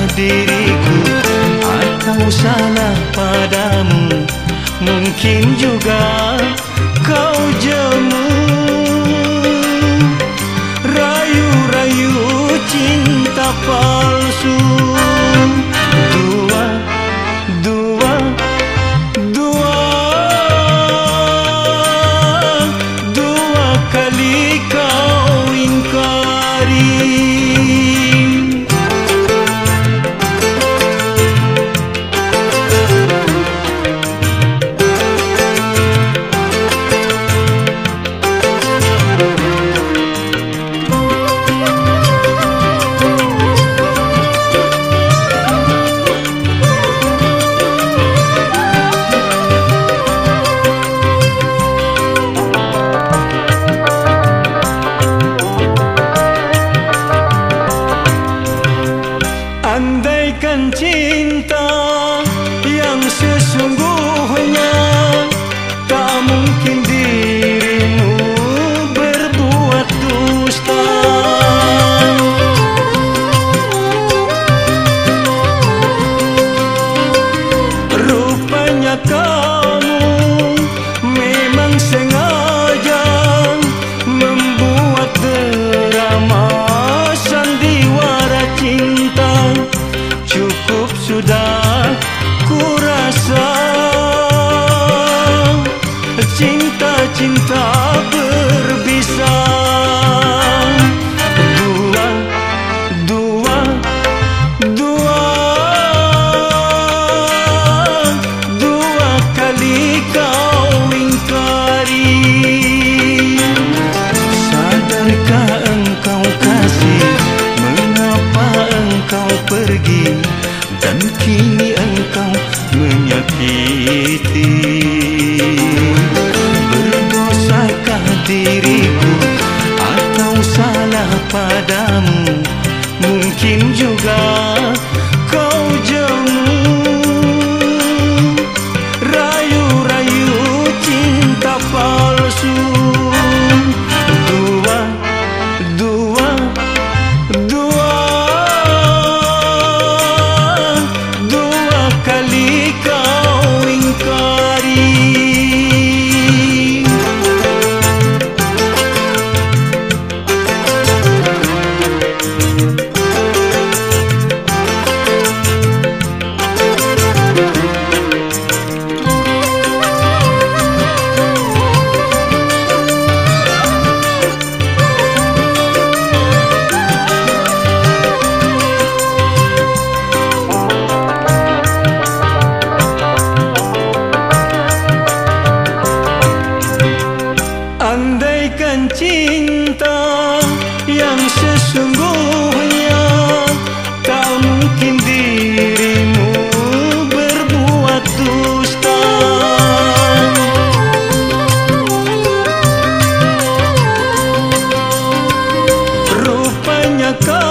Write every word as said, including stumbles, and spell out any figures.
diriku atau salah padamu. Mungkin juga kau jemu rayu-rayu cinta palsu. Dua, dua, dua, dua kali kau ingkari. Andaikan cinta yang sesungguhnya, tak mungkin dirimu berbuat dusta. Rupanya kamu memang sengaja membuat drama sandiwara cinta. Cukup sudah kurasa, cinta-cinta berbisa. Dua, dua, dua, dua kali kau ingkari. Sadarkah engkau kasih, mengapa engkau pergi dan kini engkau menyakiti? Berdosakah diriku atau salah padamu? Mungkin juga kau jemu rayu-rayu cinta palsu. Dua, dua, dua, dua kali kau ingkari. Andaikan cinta yang sesungguhnya, tak mungkin dirimu berbuat dusta. Rupanya kau